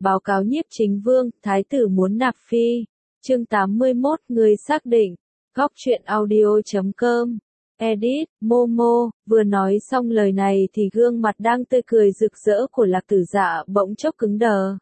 Báo cáo nhiếp chính vương, thái tử muốn nạp phi. Chương 81, người xác định. Góc truyện audio.com. Edit, Momo. Vừa nói xong lời này thì gương mặt đang tươi cười rực rỡ của Lạc Tử Dạ bỗng chốc cứng đờ.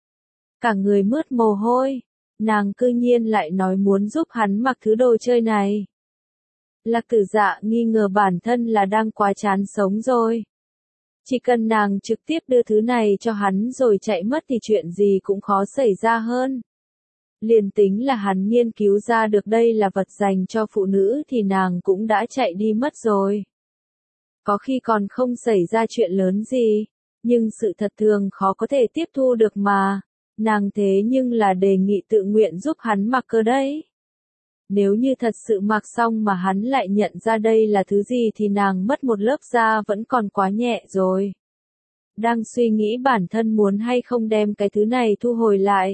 Cả người mướt mồ hôi. Nàng cư nhiên lại nói muốn giúp hắn mặc thứ đồ chơi này. Lạc Tử Dạ nghi ngờ bản thân là đang quá chán sống rồi. Chỉ cần nàng trực tiếp đưa thứ này cho hắn rồi chạy mất thì chuyện gì cũng khó xảy ra hơn. Liền tính là hắn nghiên cứu ra được đây là vật dành cho phụ nữ thì nàng cũng đã chạy đi mất rồi. Có khi còn không xảy ra chuyện lớn gì, nhưng sự thật thường khó có thể tiếp thu được mà. Nàng thế nhưng là đề nghị tự nguyện giúp hắn mặc cơ đấy. Nếu như thật sự mặc xong mà hắn lại nhận ra đây là thứ gì thì nàng mất một lớp da vẫn còn quá nhẹ rồi. Đang suy nghĩ bản thân muốn hay không đem cái thứ này thu hồi lại.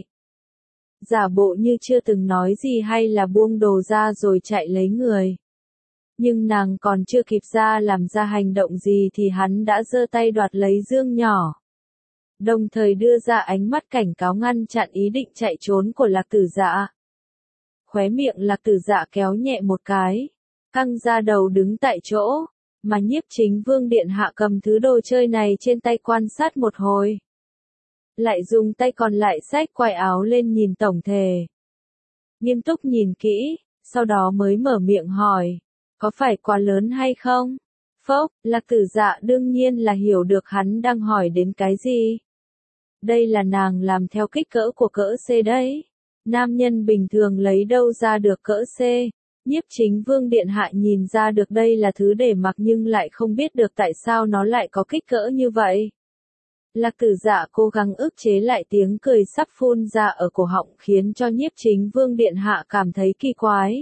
Giả bộ như chưa từng nói gì hay là buông đồ ra rồi chạy lấy người. Nhưng nàng còn chưa kịp làm ra hành động gì thì hắn đã giơ tay đoạt lấy dương nhỏ. Đồng thời đưa ra ánh mắt cảnh cáo ngăn chặn ý định chạy trốn của Lạc Tử Dạ. Khóe miệng Lạc Tử Dạ kéo nhẹ một cái, căng ra đầu đứng tại chỗ, mà nhiếp chính vương điện hạ cầm thứ đồ chơi này trên tay quan sát một hồi. Lại dùng tay còn lại xách quai áo lên nhìn tổng thể. Nghiêm túc nhìn kỹ, sau đó mới mở miệng hỏi, có phải quá lớn hay không? Phốc, Lạc Tử Dạ đương nhiên là hiểu được hắn đang hỏi đến cái gì. Đây là nàng làm theo kích cỡ của cỡ C đấy. Nam nhân bình thường lấy đâu ra được cỡ C, nhiếp chính vương điện hạ nhìn ra được đây là thứ để mặc nhưng lại không biết được tại sao nó lại có kích cỡ như vậy. Lạc Tử Dạ cố gắng ức chế lại tiếng cười sắp phun ra ở cổ họng khiến cho nhiếp chính vương điện hạ cảm thấy kỳ quái.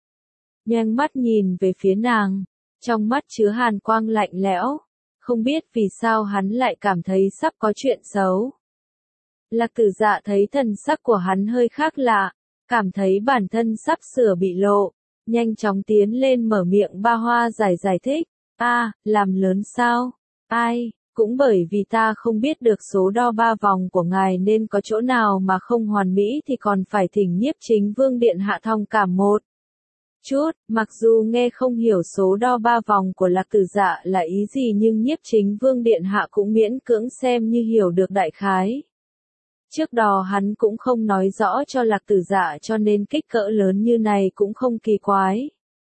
Nhoẻn mắt nhìn về phía nàng, trong mắt chứa hàn quang lạnh lẽo, không biết vì sao hắn lại cảm thấy sắp có chuyện xấu. Lạc Tử Dạ thấy thần sắc của hắn hơi khác lạ, cảm thấy bản thân sắp sửa bị lộ, nhanh chóng tiến lên mở miệng ba hoa giải thích, làm lớn sao? Ai, cũng bởi vì ta không biết được số đo 3 vòng của ngài nên có chỗ nào mà không hoàn mỹ thì còn phải thỉnh nhiếp chính vương điện hạ thông cảm một chút. Mặc dù nghe không hiểu số đo 3 vòng của Lạc Tử Dạ là ý gì nhưng nhiếp chính vương điện hạ cũng miễn cưỡng xem như hiểu được đại khái. Trước đó hắn cũng không nói rõ cho Lạc Tử Dạ cho nên kích cỡ lớn như này cũng không kỳ quái.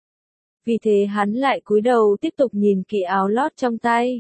Vì thế hắn lại cúi đầu tiếp tục nhìn kỹ áo lót trong tay.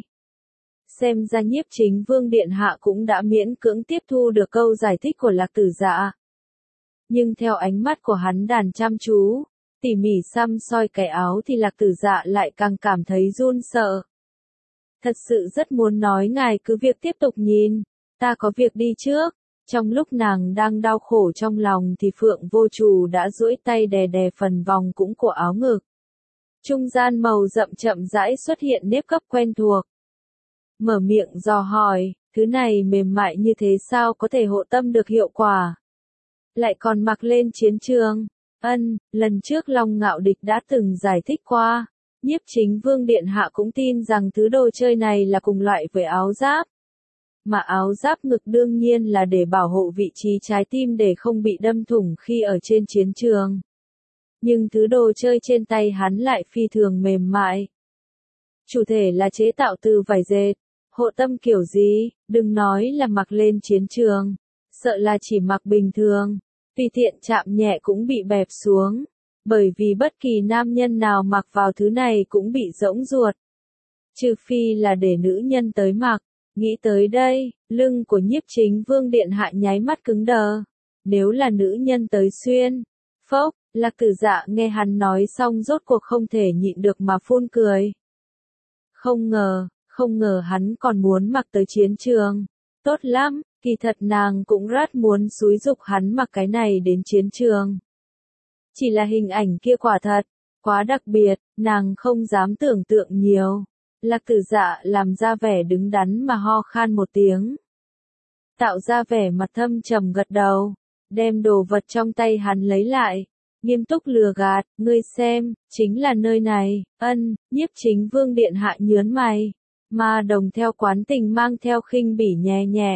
Xem ra nhiếp chính vương điện hạ cũng đã miễn cưỡng tiếp thu được câu giải thích của Lạc Tử Dạ. Nhưng theo ánh mắt của hắn đàn chăm chú, tỉ mỉ săm soi cái áo thì Lạc Tử Dạ lại càng cảm thấy run sợ. Thật sự rất muốn nói ngài cứ việc tiếp tục nhìn, ta có việc đi trước. Trong lúc nàng đang đau khổ trong lòng thì Phượng Vô Trù đã duỗi tay đè đè phần vòng cũng của áo ngực. Trung gian màu rậm chậm rãi xuất hiện nếp gấp quen thuộc. Mở miệng dò hỏi, thứ này mềm mại như thế sao có thể hộ tâm được hiệu quả? Lại còn mặc lên chiến trường. Lần trước Long Ngạo Địch đã từng giải thích qua. Nhiếp chính vương điện hạ cũng tin rằng thứ đồ chơi này là cùng loại với áo giáp. Mà áo giáp ngực đương nhiên là để bảo hộ vị trí trái tim để không bị đâm thủng khi ở trên chiến trường. Nhưng thứ đồ chơi trên tay hắn lại phi thường mềm mại. Chủ thể là chế tạo từ vải dệt. Hộ tâm kiểu gì, đừng nói là mặc lên chiến trường. Sợ là chỉ mặc bình thường. Tùy tiện chạm nhẹ cũng bị bẹp xuống. Bởi vì bất kỳ nam nhân nào mặc vào thứ này cũng bị rỗng ruột. Trừ phi là để nữ nhân tới mặc. Nghĩ tới đây, lưng của nhiếp chính vương điện hạ nháy mắt cứng đờ. Nếu là nữ nhân tới xuyên. Phốc, Lạc Tử Dạ nghe hắn nói xong rốt cuộc không thể nhịn được mà phun cười. Không ngờ hắn còn muốn mặc tới chiến trường. Tốt lắm, kỳ thật nàng cũng rất muốn xúi giục hắn mặc cái này đến chiến trường. Chỉ là hình ảnh kia quả thật, quá đặc biệt, nàng không dám tưởng tượng nhiều. Lạc Tử Dạ làm ra vẻ đứng đắn mà ho khan một tiếng. Tạo ra vẻ mặt thâm trầm gật đầu, đem đồ vật trong tay hắn lấy lại, nghiêm túc lừa gạt, ngươi xem, chính là nơi này. Nhiếp chính vương điện hạ nhớn mày, mà đồng theo quán tình mang theo khinh bỉ nhẹ nhẹ,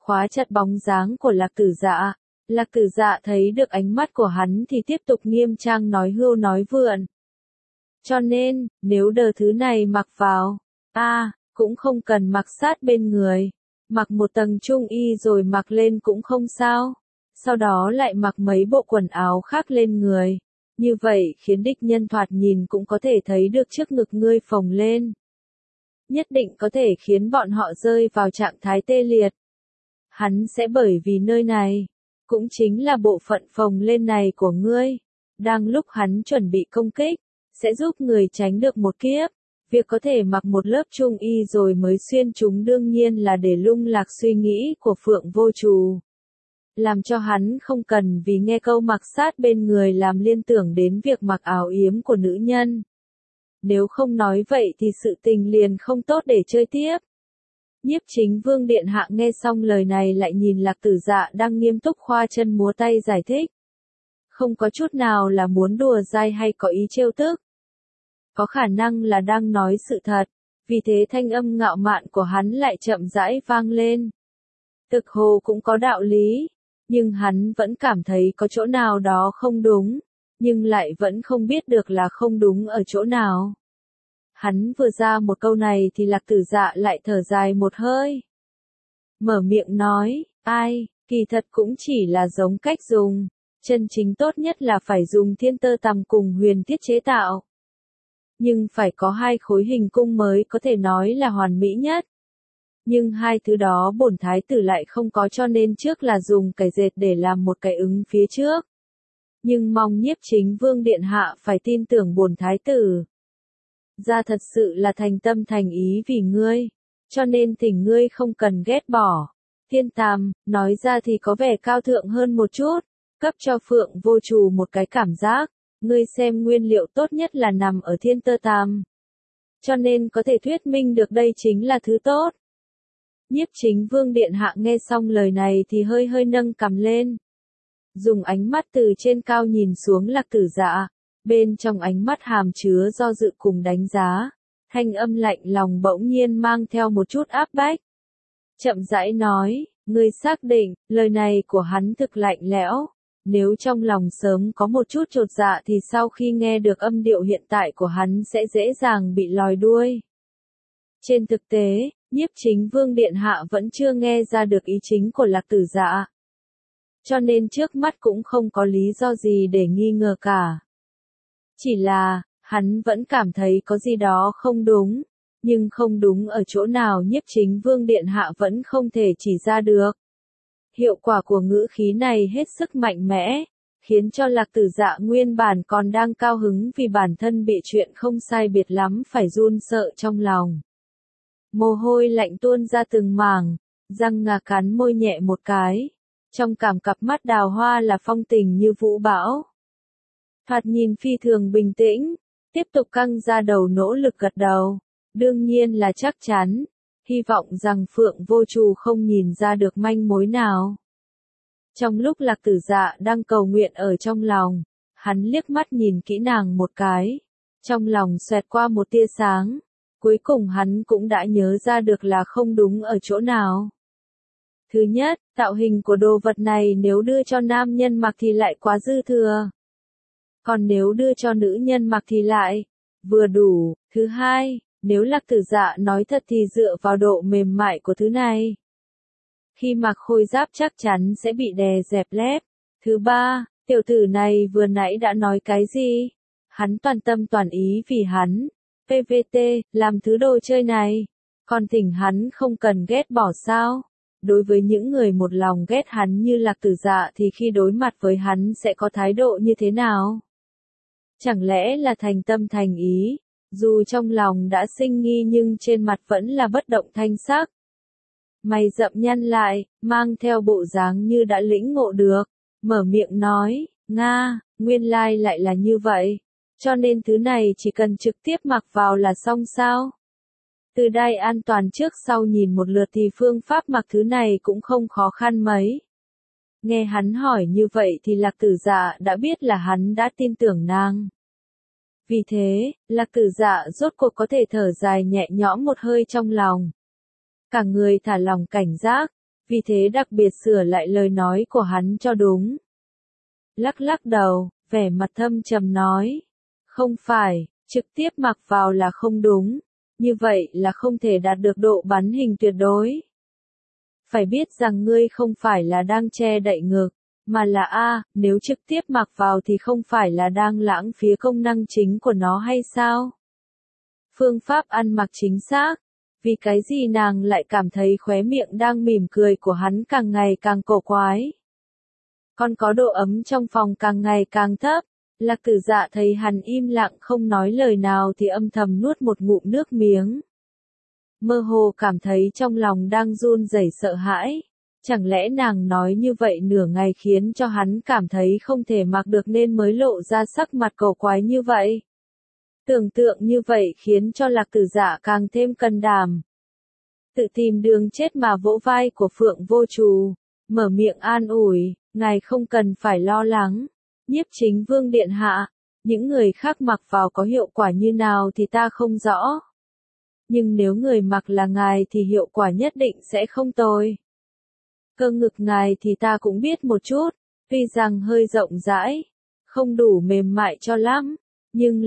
khóa chặt bóng dáng của Lạc Tử Dạ. Lạc Tử Dạ thấy được ánh mắt của hắn thì tiếp tục nghiêm trang nói hưu nói vượn. Cho nên, nếu đờ thứ này mặc vào, cũng không cần mặc sát bên người. Mặc một tầng trung y rồi mặc lên cũng không sao. Sau đó lại mặc mấy bộ quần áo khác lên người. Như vậy khiến địch nhân thoạt nhìn cũng có thể thấy được trước ngực ngươi phồng lên. Nhất định có thể khiến bọn họ rơi vào trạng thái tê liệt. Hắn sẽ bởi vì nơi này, cũng chính là bộ phận phồng lên này của ngươi. Đang lúc hắn chuẩn bị công kích, sẽ giúp người tránh được một kiếp. Việc có thể mặc một lớp trung y rồi mới xuyên chúng đương nhiên là để lung lạc suy nghĩ của Phượng Vô Trù. Làm cho hắn không cần vì nghe câu mặc sát bên người làm liên tưởng đến việc mặc áo yếm của nữ nhân. Nếu không nói vậy thì sự tình liền không tốt để chơi tiếp. Nhiếp Chính Vương điện hạ nghe xong lời này lại nhìn Lạc Tử Dạ đang nghiêm túc khoa chân múa tay giải thích. Không có chút nào là muốn đùa dai hay có ý trêu tức. Có khả năng là đang nói sự thật, vì thế thanh âm ngạo mạn của hắn lại chậm rãi vang lên. Thực hồ cũng có đạo lý, nhưng hắn vẫn cảm thấy có chỗ nào đó không đúng, nhưng lại vẫn không biết được là không đúng ở chỗ nào. Hắn vừa ra một câu này thì Lạc Tử Dạ lại thở dài một hơi. Mở miệng nói, kỳ thật cũng chỉ là giống cách dùng, chân chính tốt nhất là phải dùng thiên tơ tằm cùng huyền thiết chế tạo. Nhưng phải có hai khối hình cung mới có thể nói là hoàn mỹ nhất. Nhưng hai thứ đó bổn thái tử lại không có cho nên trước là dùng cài dệt để làm một cái ứng phía trước. Nhưng mong Nhiếp Chính Vương điện hạ phải tin tưởng bổn thái tử. Ra thật sự là thành tâm thành ý vì ngươi, cho nên thỉnh ngươi không cần ghét bỏ. Thiên Tàm, nói ra thì có vẻ cao thượng hơn một chút, cấp cho Phượng Vô Trù một cái cảm giác, ngươi xem nguyên liệu tốt nhất là nằm ở thiên tơ tàm. Cho nên có thể thuyết minh được đây chính là thứ tốt. Nhiếp Chính Vương điện hạ nghe xong lời này thì hơi hơi nâng cằm lên. Dùng ánh mắt từ trên cao nhìn xuống Lạc Tử Dạ, bên trong ánh mắt hàm chứa do dự cùng đánh giá, thanh âm lạnh lòng bỗng nhiên mang theo một chút áp bách. Chậm rãi nói, ngươi xác định, lời này của hắn thực lạnh lẽo. Nếu trong lòng sớm có một chút chột dạ thì sau khi nghe được âm điệu hiện tại của hắn sẽ dễ dàng bị lòi đuôi. Trên thực tế, Nhiếp Chính Vương điện hạ vẫn chưa nghe ra được ý chính của Lạc Tử Dạ. Cho nên trước mắt cũng không có lý do gì để nghi ngờ cả. Chỉ là, hắn vẫn cảm thấy có gì đó không đúng, nhưng không đúng ở chỗ nào Nhiếp Chính Vương điện hạ vẫn không thể chỉ ra được. Hiệu quả của ngữ khí này hết sức mạnh mẽ, khiến cho Lạc Tử Dạ nguyên bản còn đang cao hứng vì bản thân bị chuyện không sai biệt lắm phải run sợ trong lòng. Mồ hôi lạnh tuôn ra từng mảng, răng ngà cắn môi nhẹ một cái. Trong cảm cặp mắt đào hoa là phong tình như vũ bão. Thoạt nhìn phi thường bình tĩnh, tiếp tục căng ra đầu nỗ lực gật đầu. Đương nhiên là chắc chắn, hy vọng rằng Phượng Vô Trù không nhìn ra được manh mối nào. Trong lúc Lạc Tử Dạ đang cầu nguyện ở trong lòng, hắn liếc mắt nhìn kỹ nàng một cái. Trong lòng xoẹt qua một tia sáng, cuối cùng hắn cũng đã nhớ ra được là không đúng ở chỗ nào. Thứ nhất, tạo hình của đồ vật này nếu đưa cho nam nhân mặc thì lại quá dư thừa. Còn nếu đưa cho nữ nhân mặc thì lại vừa đủ. Thứ hai, nếu Lạc Tử Dạ nói thật thì dựa vào độ mềm mại của thứ này, khi mặc khôi giáp chắc chắn sẽ bị đè dẹp lép. Thứ ba, tiểu tử này vừa nãy đã nói cái gì? Hắn toàn tâm toàn ý vì hắn, PVT, làm thứ đồ chơi này. Còn thỉnh hắn không cần ghét bỏ sao? Đối với những người một lòng ghét hắn như Lạc Tử Dạ thì khi đối mặt với hắn sẽ có thái độ như thế nào? Chẳng lẽ là thành tâm thành ý, dù trong lòng đã sinh nghi nhưng trên mặt vẫn là bất động thanh sắc. Mày rậm nhăn lại, mang theo bộ dáng như đã lĩnh ngộ được, mở miệng nói, Nga, nguyên lai lại là như vậy, cho nên thứ này chỉ cần trực tiếp mặc vào là xong sao? Từ đai an toàn trước sau nhìn một lượt thì phương pháp mặc thứ này cũng không khó khăn mấy. Nghe hắn hỏi như vậy thì Lạc Tử Dạ đã biết là hắn đã tin tưởng nàng. Vì thế, Lạc Tử Dạ rốt cuộc có thể thở dài nhẹ nhõm một hơi trong lòng. Cả người thả lòng cảnh giác, vì thế đặc biệt sửa lại lời nói của hắn cho đúng. Lắc lắc đầu, vẻ mặt thâm trầm nói, không phải, trực tiếp mặc vào là không đúng, như vậy là không thể đạt được độ bắn hình tuyệt đối. Phải biết rằng ngươi không phải là đang che đậy ngực, mà là nếu trực tiếp mặc vào thì không phải là đang lãng phí công năng chính của nó hay sao? Phương pháp ăn mặc chính xác, vì cái gì nàng lại cảm thấy khóe miệng đang mỉm cười của hắn càng ngày càng cổ quái. Còn có độ ấm trong phòng càng ngày càng thấp, Lạc Tử Dạ thấy hắn im lặng không nói lời nào thì âm thầm nuốt một ngụm nước miếng. Mơ hồ cảm thấy trong lòng đang run rẩy sợ hãi. Chẳng lẽ nàng nói như vậy nửa ngày khiến cho hắn cảm thấy không thể mặc được nên mới lộ ra sắc mặt cổ quái như vậy? Tưởng tượng như vậy khiến cho Lạc Tử Dạ càng thêm can đảm. Tự tìm đường chết mà vỗ vai của Phượng Vô Trù, mở miệng an ủi, ngài không cần phải lo lắng. Nhiếp Chính Vương điện hạ, những người khác mặc vào có hiệu quả như nào thì ta không rõ. Nhưng nếu người mặc là ngài thì hiệu quả nhất định sẽ không tồi. Cơ ngực ngài thì ta cũng biết một chút, tuy rằng hơi rộng rãi, không đủ mềm mại cho lắm, nhưng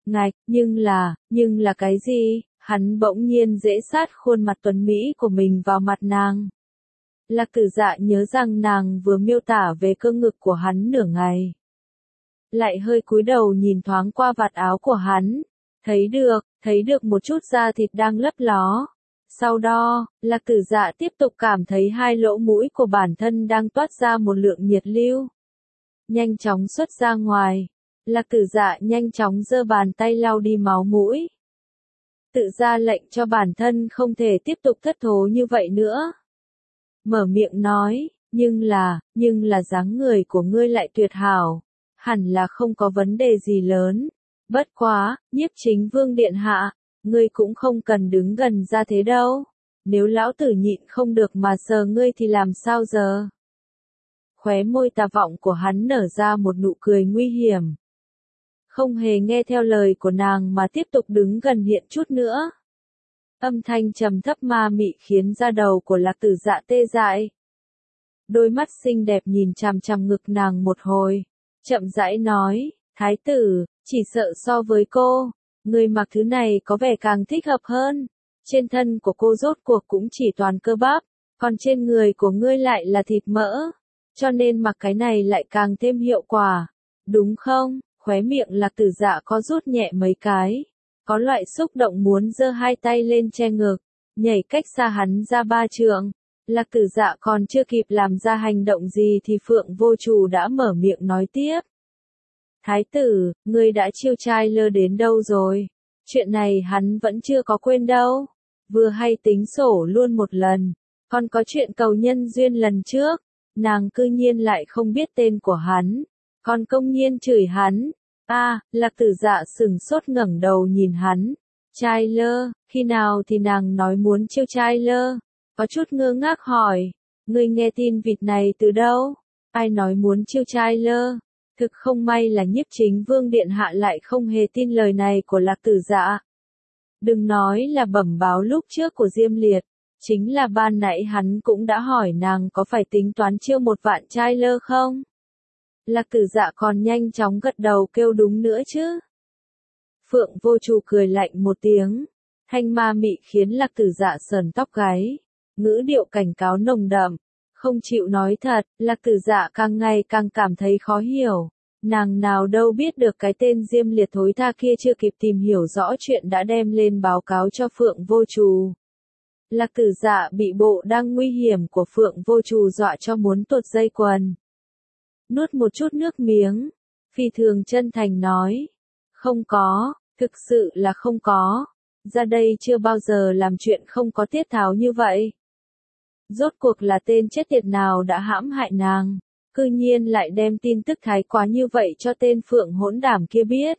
là cái gì? Hắn bỗng nhiên dễ sát khuôn mặt tuấn mỹ của mình vào mặt nàng. Lạc Tử Dạ nhớ rằng nàng vừa miêu tả về cơ ngực của hắn nửa ngày. Lại hơi cúi đầu nhìn thoáng qua vạt áo của hắn, thấy được một chút da thịt đang lấp ló. Sau đó, Lạc Tử Dạ tiếp tục cảm thấy hai lỗ mũi của bản thân đang toát ra một lượng nhiệt lưu. Nhanh chóng xuất ra ngoài, Lạc Tử Dạ nhanh chóng giơ bàn tay lau đi máu mũi. Tự ra lệnh cho bản thân không thể tiếp tục thất thố như vậy nữa. Mở miệng nói, nhưng là dáng người của ngươi lại tuyệt hảo, hẳn là không có vấn đề gì lớn. Bất quá, Nhiếp Chính Vương điện hạ, ngươi cũng không cần đứng gần ra thế đâu. Nếu lão tử nhịn không được mà sờ ngươi thì làm sao giờ? Khóe môi tà vọng của hắn nở ra một nụ cười nguy hiểm. Không hề nghe theo lời của nàng mà tiếp tục đứng gần hiện chút nữa. Âm thanh trầm thấp ma mị khiến da đầu của Lạc Tử Dạ tê dại. Đôi mắt xinh đẹp nhìn chằm chằm ngực nàng một hồi, chậm rãi nói, thái tử, chỉ sợ so với cô, người mặc thứ này có vẻ càng thích hợp hơn. Trên thân của cô rốt cuộc cũng chỉ toàn cơ bắp, còn trên người của ngươi lại là thịt mỡ, cho nên mặc cái này lại càng thêm hiệu quả, đúng không? Khóe miệng Lạc Tử Dạ có rút nhẹ mấy cái, có loại xúc động muốn giơ hai tay lên che ngực, nhảy cách xa hắn ra 3 trượng. Lạc Tử Dạ còn chưa kịp làm ra hành động gì thì Phượng Vô Trù đã mở miệng nói tiếp. Thái tử, ngươi đã chiêu trai lơ đến đâu rồi? Chuyện này hắn vẫn chưa có quên đâu. Vừa hay tính sổ luôn một lần, còn có chuyện cầu nhân duyên lần trước, nàng cư nhiên lại không biết tên của hắn, còn công nhiên chửi hắn. Lạc Tử Dạ sừng sốt ngẩng đầu nhìn hắn. Trai lơ, khi nào thì nàng nói muốn chiêu trai lơ? Có chút ngơ ngác hỏi, ngươi nghe tin vịt này từ đâu? Ai nói muốn chiêu trai lơ? Thực không may là Nhiếp Chính Vương điện hạ lại không hề tin lời này của Lạc Tử Dạ. Đừng nói là bẩm báo lúc trước của Diêm Liệt, chính là ban nãy hắn cũng đã hỏi nàng có phải tính toán chiêu 1 vạn trai lơ không? Lạc Tử Dạ còn nhanh chóng gật đầu kêu đúng nữa chứ. Phượng Vô Trù cười lạnh một tiếng, thanh ma mị khiến Lạc Tử Dạ sờn tóc gáy, ngữ điệu cảnh cáo nồng đậm, không chịu nói thật. Lạc Tử Dạ càng ngày càng cảm thấy khó hiểu, nàng nào đâu biết được cái tên Diêm Liệt thối tha kia chưa kịp tìm hiểu rõ chuyện đã đem lên báo cáo cho Phượng Vô Trù. Lạc Tử Dạ bị bộ đang nguy hiểm của Phượng Vô Trù dọa cho muốn tuột dây quần. Nuốt một chút nước miếng, phi thường chân thành nói, không có, thực sự là không có, ra đây chưa bao giờ làm chuyện không có tiết tháo như vậy. Rốt cuộc là tên chết tiệt nào đã hãm hại nàng, cư nhiên lại đem tin tức thái quá như vậy cho tên Phượng hỗn đảm kia biết.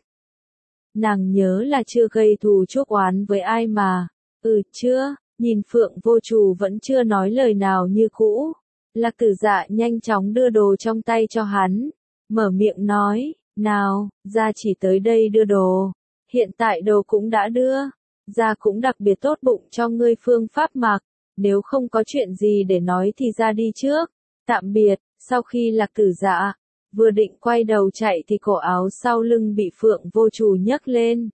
Nàng nhớ là chưa gây thù chuốc oán với ai mà, chưa, nhìn Phượng Vô Trù vẫn chưa nói lời nào như cũ. Lạc Tử Dạ nhanh chóng đưa đồ trong tay cho hắn, mở miệng nói, nào, gia chỉ tới đây đưa đồ, hiện tại đồ cũng đã đưa, gia cũng đặc biệt tốt bụng cho ngươi phương pháp mặc, nếu không có chuyện gì để nói thì ra đi trước, tạm biệt. Sau khi Lạc Tử Dạ vừa định quay đầu chạy thì cổ áo sau lưng bị Phượng Vô Trù nhấc lên.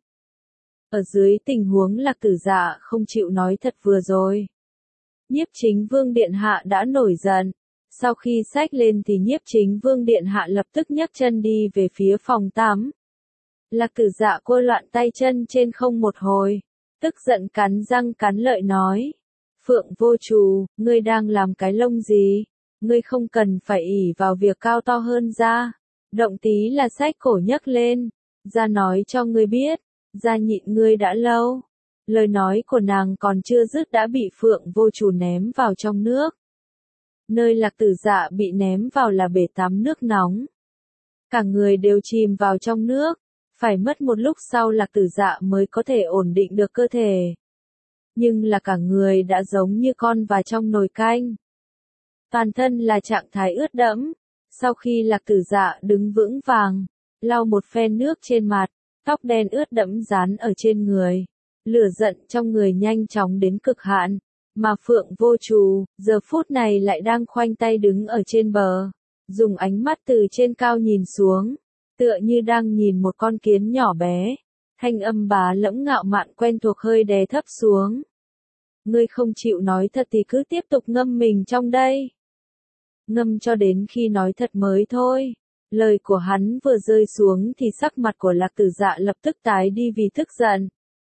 Ở dưới tình huống Lạc Tử Dạ không chịu nói thật vừa rồi, Nhiếp Chính Vương điện hạ đã nổi giận. Sau khi xách lên thì Nhiếp Chính Vương điện hạ lập tức nhấc chân đi về phía phòng tắm. Lạc Tử Dạ cô loạn tay chân trên không một hồi, tức giận cắn răng cắn lợi nói: Phượng Vô Trù, ngươi đang làm cái lông gì? Ngươi không cần phải ỷ vào việc cao to hơn ra. Động tí là xách cổ nhấc lên. Ra nói cho ngươi biết, ra nhịn ngươi đã lâu. Lời nói của nàng còn chưa dứt đã bị Phượng Vô Trù ném vào trong nước. Nơi Lạc Tử Dạ bị ném vào là bể tắm nước nóng. Cả người đều chìm vào trong nước. Phải mất một lúc sau Lạc Tử Dạ mới có thể ổn định được cơ thể. Nhưng là cả người đã giống như con vào trong nồi canh. Toàn thân là trạng thái ướt đẫm. Sau khi Lạc Tử Dạ đứng vững vàng, lau một phen nước trên mặt, tóc đen ướt đẫm dán ở trên người. Lửa giận trong người nhanh chóng đến cực hạn, mà Phượng Vô Trù, giờ phút này lại đang khoanh tay đứng ở trên bờ, dùng ánh mắt từ trên cao nhìn xuống, tựa như đang nhìn một con kiến nhỏ bé. Thanh âm bá lẫm ngạo mạn quen thuộc hơi đè thấp xuống. Ngươi không chịu nói thật thì cứ tiếp tục ngâm mình trong đây. Ngâm cho đến khi nói thật mới thôi. Lời của hắn vừa rơi xuống thì sắc mặt của Lạc Tử Dạ lập tức tái đi vì tức giận.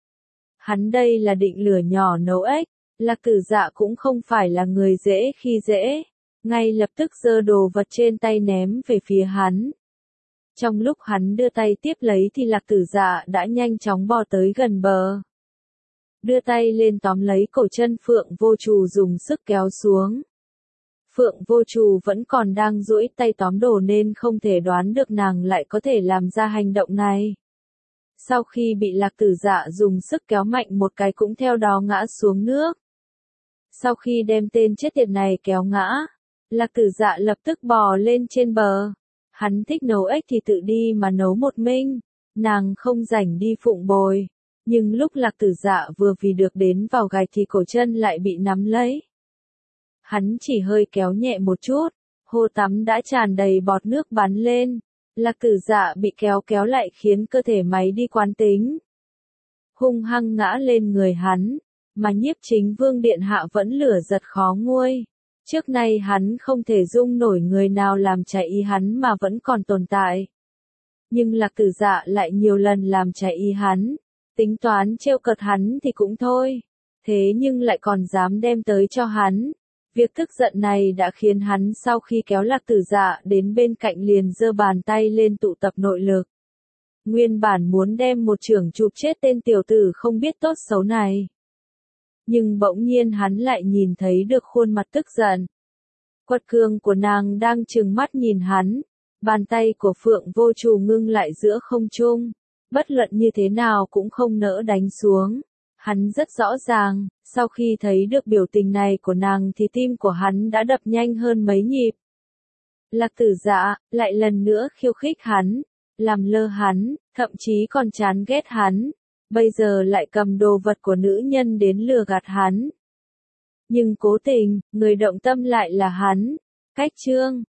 Hắn đây là định lửa nhỏ nấu ếch. Lạc Tử Dạ cũng không phải là người dễ khi dễ. Ngay lập tức giơ đồ vật trên tay ném về phía hắn. Trong lúc hắn đưa tay tiếp lấy thì Lạc Tử Dạ đã nhanh chóng bò tới gần bờ. Đưa tay lên tóm lấy cổ chân Phượng Vô Trù dùng sức kéo xuống. Phượng Vô Trù vẫn còn đang duỗi tay tóm đồ nên không thể đoán được nàng lại có thể làm ra hành động này. Sau khi bị Lạc Tử Dạ dùng sức kéo mạnh một cái cũng theo đó ngã xuống nước. Sau khi đem tên chết tiệt này kéo ngã, Lạc Tử Dạ lập tức bò lên trên bờ. Hắn thích nấu ếch thì tự đi mà nấu một mình, nàng không rảnh đi phụng bồi. Nhưng lúc Lạc Tử Dạ vừa vì được đến vào gạch thì cổ chân lại bị nắm lấy. Hắn chỉ hơi kéo nhẹ một chút, hồ tắm đã tràn đầy bọt nước bắn lên. Lạc Tử Dạ bị kéo lại khiến cơ thể máy đi quán tính. Hung hăng ngã lên người hắn, mà Nhiếp Chính Vương điện hạ vẫn lửa giật khó nguôi. Trước nay hắn không thể dung nổi người nào làm trái ý hắn mà vẫn còn tồn tại. Nhưng Lạc Tử Dạ lại nhiều lần làm trái ý hắn, tính toán trêu cợt hắn thì cũng thôi. Thế nhưng lại còn dám đem tới cho hắn. Việc tức giận này đã khiến hắn sau khi kéo Lạc Tử Dạ đến bên cạnh liền giơ bàn tay lên tụ tập nội lực. Nguyên bản muốn đem một chưởng chụp chết tên tiểu tử không biết tốt xấu này. Nhưng bỗng nhiên hắn lại nhìn thấy được khuôn mặt tức giận. Quật cường của nàng đang trừng mắt nhìn hắn. Bàn tay của Phượng Vô Trù ngưng lại giữa không trung. Bất luận như thế nào cũng không nỡ đánh xuống. Hắn rất rõ ràng, sau khi thấy được biểu tình này của nàng thì tim của hắn đã đập nhanh hơn mấy nhịp. Lạc Tử Dạ lại lần nữa khiêu khích hắn, làm lơ hắn, thậm chí còn chán ghét hắn. Bây giờ lại cầm đồ vật của nữ nhân đến lừa gạt hắn. Nhưng cố tình, người động tâm lại là hắn. Cách chương